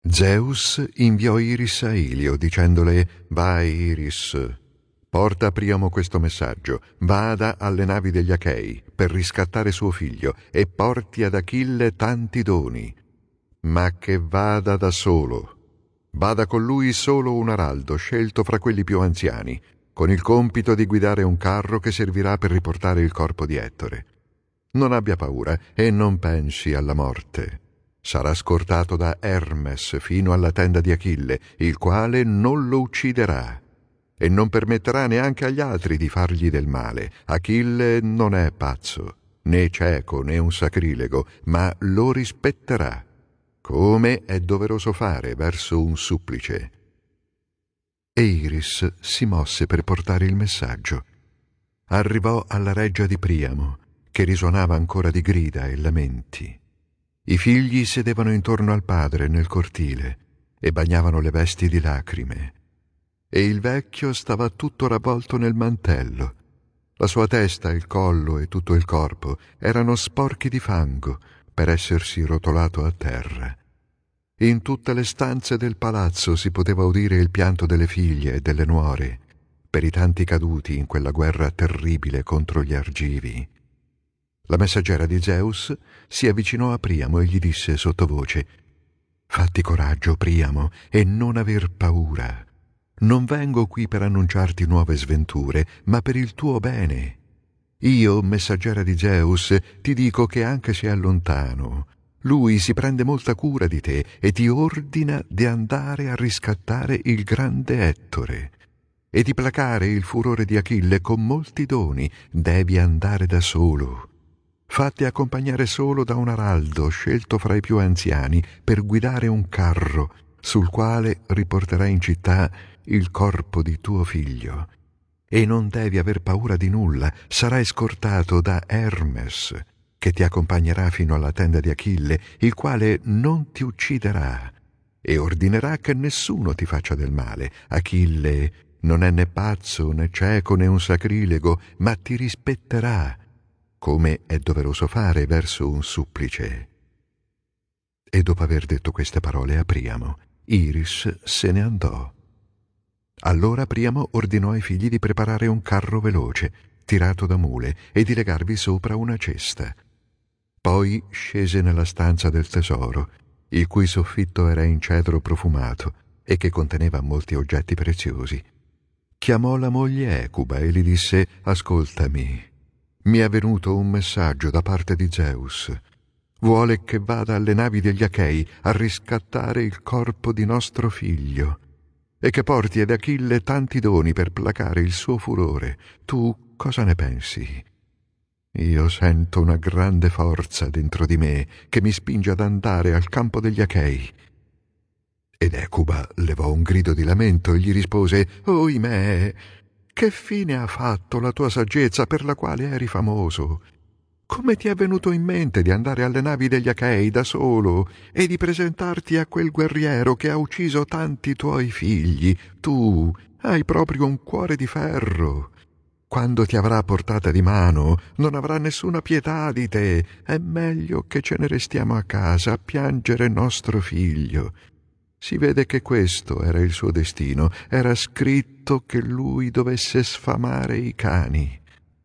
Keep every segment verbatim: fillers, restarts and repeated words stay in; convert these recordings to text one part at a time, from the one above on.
Zeus inviò Iris a Ilio dicendole: «Vai, Iris, porta a Priamo questo messaggio, vada alle navi degli Achei per riscattare suo figlio e porti ad Achille tanti doni, ma che vada da solo. Vada con lui solo un araldo scelto fra quelli più anziani, con il compito di guidare un carro che servirà per riportare il corpo di Ettore. Non abbia paura e non pensi alla morte. Sarà scortato da Hermes fino alla tenda di Achille, il quale non lo ucciderà e non permetterà neanche agli altri di fargli del male. Achille non è pazzo, né cieco, né un sacrilego, ma lo rispetterà, come è doveroso fare verso un supplice». E Iris si mosse per portare il messaggio. Arrivò alla reggia di Priamo, che risuonava ancora di grida e lamenti. I figli sedevano intorno al padre nel cortile e bagnavano le vesti di lacrime, e il vecchio stava tutto ravvolto nel mantello. La sua testa, il collo e tutto il corpo erano sporchi di fango per essersi rotolato a terra. In tutte le stanze del palazzo si poteva udire il pianto delle figlie e delle nuore per i tanti caduti in quella guerra terribile contro gli Argivi. La messaggera di Zeus si avvicinò a Priamo e gli disse sottovoce: «Fatti coraggio, Priamo, e non aver paura. Non vengo qui per annunciarti nuove sventure, ma per il tuo bene. Io, messaggera di Zeus, ti dico che anche se è lontano, lui si prende molta cura di te e ti ordina di andare a riscattare il grande Ettore e di placare il furore di Achille con molti doni. Devi andare da solo. Fatti accompagnare solo da un araldo scelto fra i più anziani per guidare un carro sul quale riporterai in città il corpo di tuo figlio. E non devi aver paura di nulla, sarai scortato da Hermes, che ti accompagnerà fino alla tenda di Achille, il quale non ti ucciderà e ordinerà che nessuno ti faccia del male. Achille non è né pazzo, né cieco, né un sacrilego, ma ti rispetterà, come è doveroso fare verso un supplice». E dopo aver detto queste parole a Priamo, Iris se ne andò. Allora Priamo ordinò ai figli di preparare un carro veloce, tirato da mule, e di legarvi sopra una cesta. Poi scese nella stanza del tesoro, il cui soffitto era in cedro profumato e che conteneva molti oggetti preziosi. Chiamò la moglie Ecuba e gli disse: «Ascoltami, mi è venuto un messaggio da parte di Zeus. Vuole che vada alle navi degli Achei a riscattare il corpo di nostro figlio e che porti ad Achille tanti doni per placare il suo furore. Tu cosa ne pensi?» «Io sento una grande forza dentro di me che mi spinge ad andare al campo degli Achei». Ed Ecuba levò un grido di lamento e gli rispose: «Oimè, che fine ha fatto la tua saggezza per la quale eri famoso? Come ti è venuto in mente di andare alle navi degli Achei da solo e di presentarti a quel guerriero che ha ucciso tanti tuoi figli? Tu hai proprio un cuore di ferro. Quando ti avrà portata di mano non avrà nessuna pietà di te. È meglio che ce ne restiamo a casa a piangere nostro figlio. Si vede che questo era il suo destino. Era scritto che lui dovesse sfamare i cani.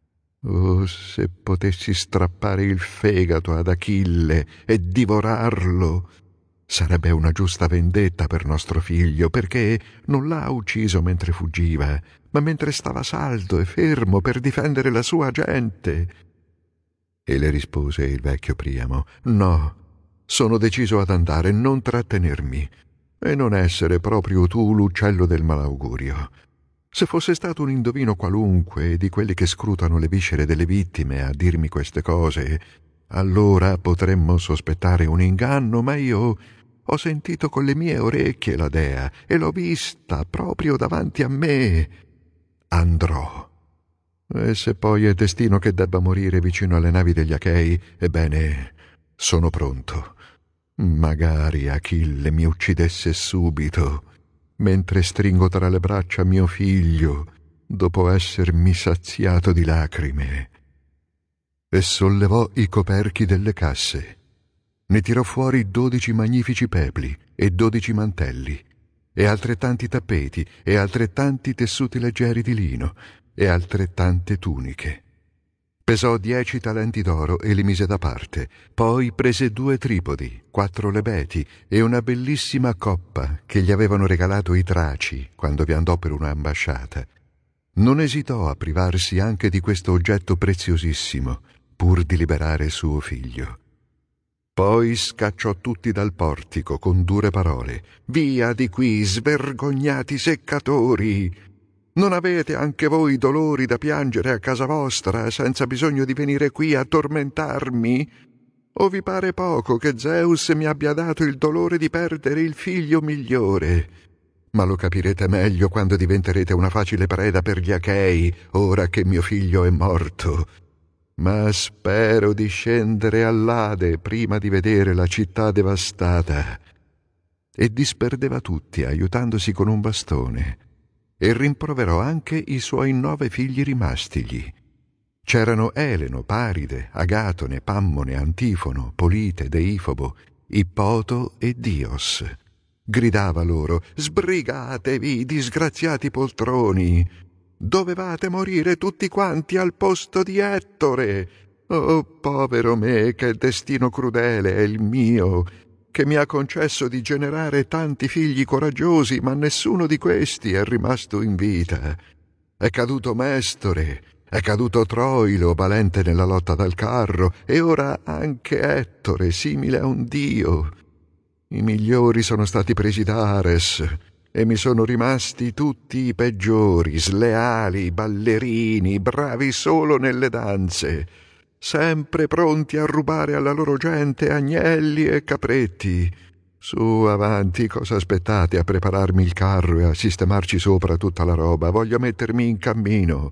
Oh, se potessi strappare il fegato ad Achille e divorarlo! Sarebbe una giusta vendetta per nostro figlio, perché non l'ha ucciso mentre fuggiva, ma mentre stava saldo e fermo per difendere la sua gente». E le rispose il vecchio Priamo: «No, sono deciso ad andare, non trattenermi, e non essere proprio tu l'uccello del malaugurio. Se fosse stato un indovino qualunque di quelli che scrutano le viscere delle vittime a dirmi queste cose, allora potremmo sospettare un inganno, ma io ho sentito con le mie orecchie la dea e l'ho vista proprio davanti a me. Andrò. E se poi è destino che debba morire vicino alle navi degli Achei, ebbene, sono pronto. Magari Achille mi uccidesse subito, mentre stringo tra le braccia mio figlio, dopo essermi saziato di lacrime». E sollevò i coperchi delle casse, ne tirò fuori dodici magnifici pepli e dodici mantelli, e altrettanti tappeti, e altrettanti tessuti leggeri di lino, e altrettante tuniche. Pesò dieci talenti d'oro e li mise da parte. Poi prese due tripodi, quattro lebeti e una bellissima coppa che gli avevano regalato i Traci quando vi andò per un'ambasciata. Non esitò a privarsi anche di questo oggetto preziosissimo, pur di liberare suo figlio. Poi scacciò tutti dal portico con dure parole. «Via di qui, svergognati seccatori! Non avete anche voi dolori da piangere a casa vostra senza bisogno di venire qui a tormentarmi? O vi pare poco che Zeus mi abbia dato il dolore di perdere il figlio migliore? Ma lo capirete meglio quando diventerete una facile preda per gli Achei, ora che mio figlio è morto. Ma spero di scendere all'Ade prima di vedere la città devastata». E disperdeva tutti aiutandosi con un bastone. E rimproverò anche i suoi nove figli rimastigli. C'erano Eleno, Paride, Agatone, Pammone, Antifono, Polite, Deifobo, Ippoto e Dios. Gridava loro: «Sbrigatevi, disgraziati poltroni! Dovevate morire tutti quanti al posto di Ettore! Oh, povero me, che destino crudele è il mio, che mi ha concesso di generare tanti figli coraggiosi, ma nessuno di questi è rimasto in vita. È caduto Mestore, è caduto Troilo, valente nella lotta dal carro, e ora anche Ettore, simile a un dio. I migliori sono stati presi da Ares, e mi sono rimasti tutti i peggiori, sleali, ballerini, bravi solo nelle danze, sempre pronti a rubare alla loro gente agnelli e capretti. Su, avanti, cosa aspettate a prepararmi il carro e a sistemarci sopra tutta la roba? Voglio mettermi in cammino».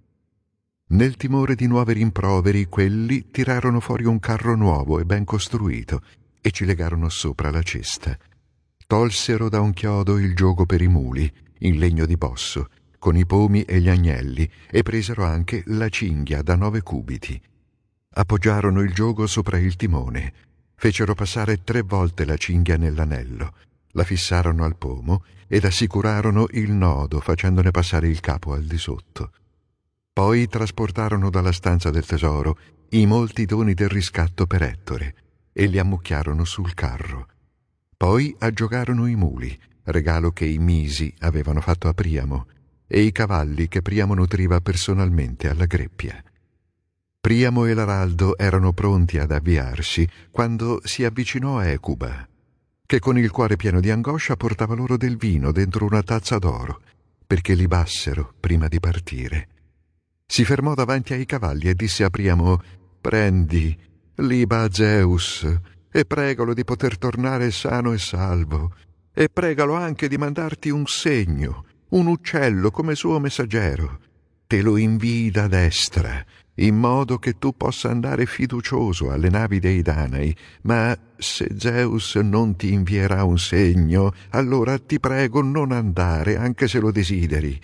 Nel timore di nuovi rimproveri, quelli tirarono fuori un carro nuovo e ben costruito e ci legarono sopra la cesta. Tolsero da un chiodo il giogo per i muli, in legno di bosso, con i pomi e gli agnelli, e presero anche la cinghia da nove cubiti. Appoggiarono il giogo sopra il timone, fecero passare tre volte la cinghia nell'anello, la fissarono al pomo ed assicurarono il nodo facendone passare il capo al di sotto. Poi trasportarono dalla stanza del tesoro i molti doni del riscatto per Ettore e li ammucchiarono sul carro. Poi aggiogarono i muli, regalo che i Misi avevano fatto a Priamo, e i cavalli che Priamo nutriva personalmente alla greppia. Priamo e l'araldo erano pronti ad avviarsi quando si avvicinò Ecuba, che con il cuore pieno di angoscia portava loro del vino dentro una tazza d'oro, perché libassero prima di partire. Si fermò davanti ai cavalli e disse a Priamo: «Prendi, liba a Zeus, e pregalo di poter tornare sano e salvo, e pregalo anche di mandarti un segno, un uccello come suo messaggero. Te lo invii da destra, in modo che tu possa andare fiducioso alle navi dei Danai, ma se Zeus non ti invierà un segno, allora ti prego non andare, anche se lo desideri».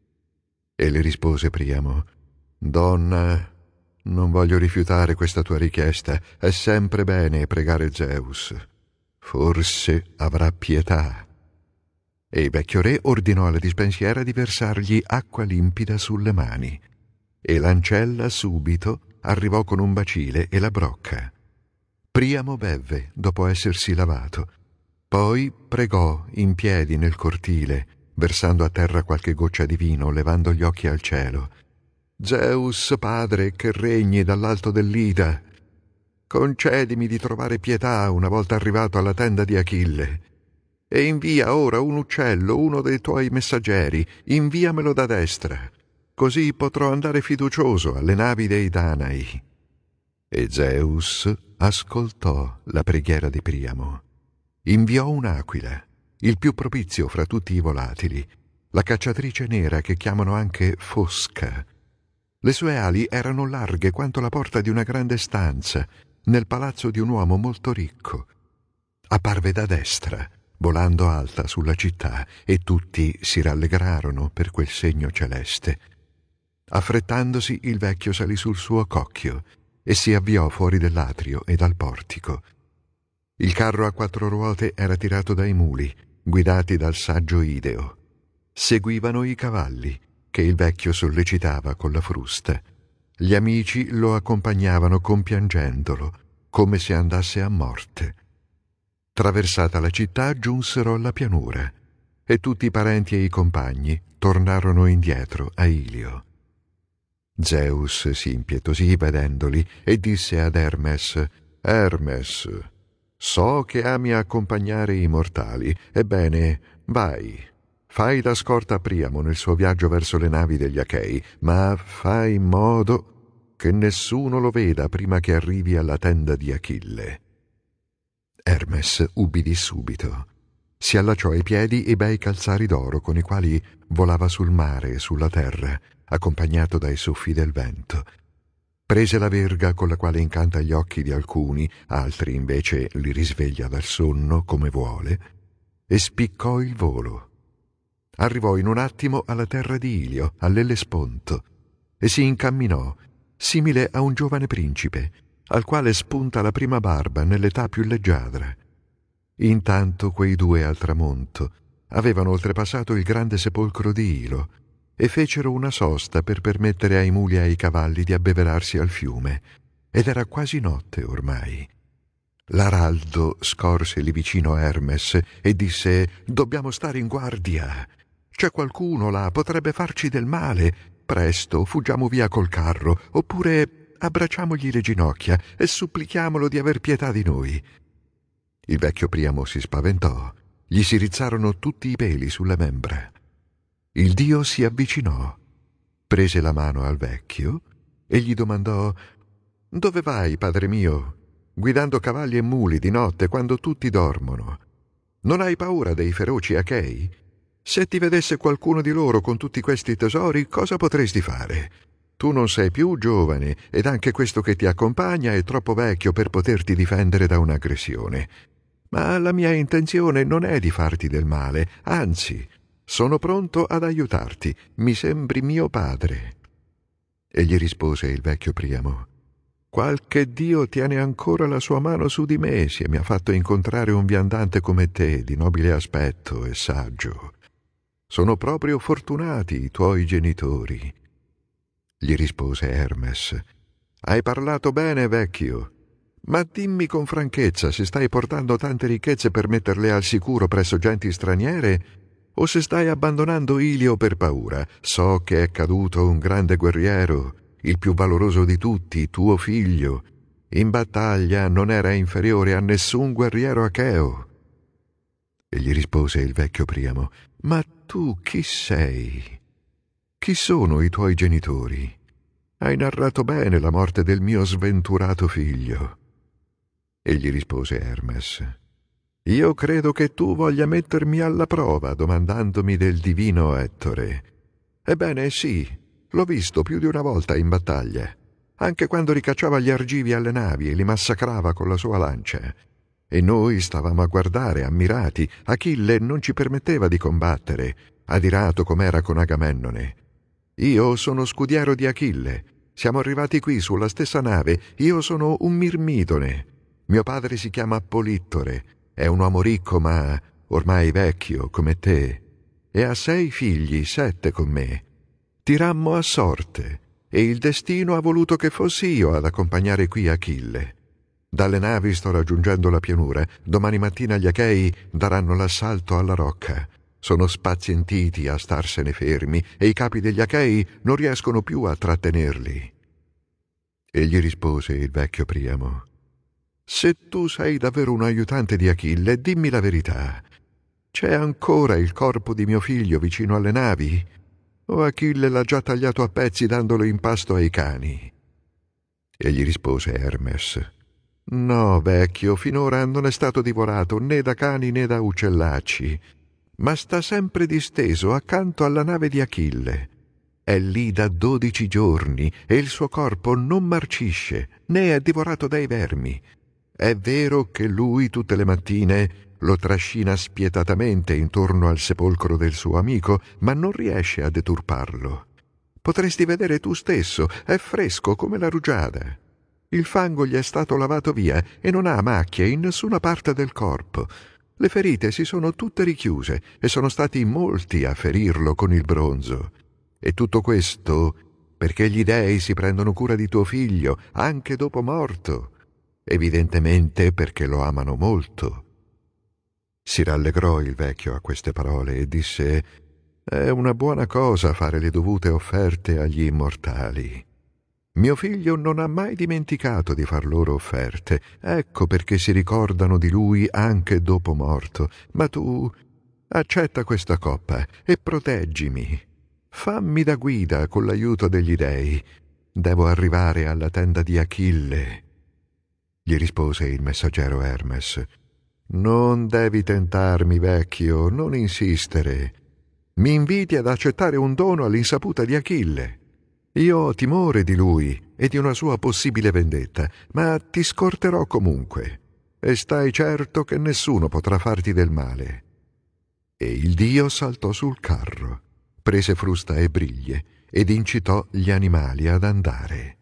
E le rispose Priamo: «Donna, non voglio rifiutare questa tua richiesta, è sempre bene pregare Zeus. Forse avrà pietà». E il vecchio re ordinò alla dispensiera di versargli acqua limpida sulle mani, e l'ancella subito arrivò con un bacile e la brocca. Priamo bevve dopo essersi lavato, poi pregò in piedi nel cortile, versando a terra qualche goccia di vino, levando gli occhi al cielo: «Zeus, padre, che regni dall'alto dell'Ida, concedimi di trovare pietà una volta arrivato alla tenda di Achille, e invia ora un uccello, uno dei tuoi messaggeri, inviamelo da destra, così potrò andare fiducioso alle navi dei Danai». E Zeus ascoltò la preghiera di Priamo. Inviò un'aquila, il più propizio fra tutti i volatili, la cacciatrice nera che chiamano anche Fosca. Le sue ali erano larghe quanto la porta di una grande stanza, nel palazzo di un uomo molto ricco. Apparve da destra, volando alta sulla città, e tutti si rallegrarono per quel segno celeste. Affrettandosi, il vecchio salì sul suo cocchio e si avviò fuori dell'atrio e dal portico. Il carro a quattro ruote era tirato dai muli, guidati dal saggio Ideo. Seguivano i cavalli, che il vecchio sollecitava con la frusta. Gli amici lo accompagnavano compiangendolo, come se andasse a morte. Traversata la città, giunsero alla pianura, e tutti i parenti e i compagni tornarono indietro a Ilio. Zeus si impietosì vedendoli e disse ad Hermes: «Hermes, so che ami accompagnare i mortali. Ebbene, vai, fai da scorta a Priamo nel suo viaggio verso le navi degli Achei, ma fai in modo che nessuno lo veda prima che arrivi alla tenda di Achille». Hermes ubbidì subito. Si allacciò ai piedi i bei calzari d'oro con i quali volava sul mare e sulla terra, accompagnato dai soffi del vento. Prese la verga con la quale incanta gli occhi di alcuni, altri invece li risveglia dal sonno come vuole, e spiccò il volo. Arrivò in un attimo alla terra di Ilio, all'Ellesponto, e si incamminò, simile a un giovane principe, al quale spunta la prima barba nell'età più leggiadra. Intanto quei due al tramonto avevano oltrepassato il grande sepolcro di Ilo e fecero una sosta per permettere ai muli e ai cavalli di abbeverarsi al fiume, ed era quasi notte ormai. L'araldo scorse lì vicino a Hermes e disse: «Dobbiamo stare in guardia. C'è qualcuno là, potrebbe farci del male. Presto, fuggiamo via col carro, oppure abbracciamogli le ginocchia e supplichiamolo di aver pietà di noi». Il vecchio Priamo si spaventò, gli si rizzarono tutti i peli sulle membra. Il dio si avvicinò, prese la mano al vecchio e gli domandò: «Dove vai, padre mio, guidando cavalli e muli di notte quando tutti dormono? Non hai paura dei feroci Achei? Se ti vedesse qualcuno di loro con tutti questi tesori, cosa potresti fare? Tu non sei più giovane ed anche questo che ti accompagna è troppo vecchio per poterti difendere da un'aggressione. Ma la mia intenzione non è di farti del male, anzi, sono pronto ad aiutarti, mi sembri mio padre». E gli rispose il vecchio Priamo: «Qualche dio tiene ancora la sua mano su di me se mi ha fatto incontrare un viandante come te, di nobile aspetto e saggio. Sono proprio fortunati i tuoi genitori». Gli rispose Hermes: «Hai parlato bene, vecchio. Ma dimmi con franchezza se stai portando tante ricchezze per metterle al sicuro presso genti straniere o se stai abbandonando Ilio per paura. So che è caduto un grande guerriero, il più valoroso di tutti, tuo figlio. In battaglia non era inferiore a nessun guerriero acheo». E gli rispose il vecchio Priamo: «Ma tu chi sei? Chi sono i tuoi genitori? Hai narrato bene la morte del mio sventurato figlio». E gli rispose Hermes: «Io credo che tu voglia mettermi alla prova domandandomi del divino Ettore. Ebbene sì, l'ho visto più di una volta in battaglia, anche quando ricacciava gli argivi alle navi e li massacrava con la sua lancia. E noi stavamo a guardare, ammirati. Achille non ci permetteva di combattere, adirato com'era con Agamennone. Io sono scudiero di Achille. Siamo arrivati qui sulla stessa nave. Io sono un Mirmidone. Mio padre si chiama Polittore. È un uomo ricco, ma ormai vecchio, come te. E ha sei figli, sette con me. Tirammo a sorte, e il destino ha voluto che fossi io ad accompagnare qui Achille. Dalle navi sto raggiungendo la pianura. Domani mattina gli Achei daranno l'assalto alla rocca. Sono spazientiti a starsene fermi, e i capi degli Achei non riescono più a trattenerli». E gli rispose il vecchio Priamo: «Se tu sei davvero un aiutante di Achille, dimmi la verità. C'è ancora il corpo di mio figlio vicino alle navi? O Achille l'ha già tagliato a pezzi dandolo in pasto ai cani?» E gli rispose Hermes: «No, vecchio, finora non è stato divorato né da cani né da uccellacci, ma sta sempre disteso accanto alla nave di Achille. È lì da dodici giorni e il suo corpo non marcisce, né è divorato dai vermi. È vero che lui tutte le mattine lo trascina spietatamente intorno al sepolcro del suo amico, ma non riesce a deturparlo. Potresti vedere tu stesso, è fresco come la rugiada. Il fango gli è stato lavato via e non ha macchie in nessuna parte del corpo. Le ferite si sono tutte richiuse e sono stati molti a ferirlo con il bronzo. E tutto questo perché gli dèi si prendono cura di tuo figlio anche dopo morto, evidentemente perché lo amano molto. Si rallegrò il vecchio a queste parole e disse: «È una buona cosa fare le dovute offerte agli immortali. Mio figlio non ha mai dimenticato di far loro offerte, ecco perché si ricordano di lui anche dopo morto. Ma tu accetta questa coppa e proteggimi. Fammi da guida con l'aiuto degli dèi. Devo arrivare alla tenda di Achille». Gli rispose il messaggero Hermes: «Non devi tentarmi, vecchio, non insistere. Mi inviti ad accettare un dono all'insaputa di Achille. Io ho timore di lui e di una sua possibile vendetta, ma ti scorterò comunque, e stai certo che nessuno potrà farti del male». E il dio saltò sul carro, prese frusta e briglie ed incitò gli animali ad andare.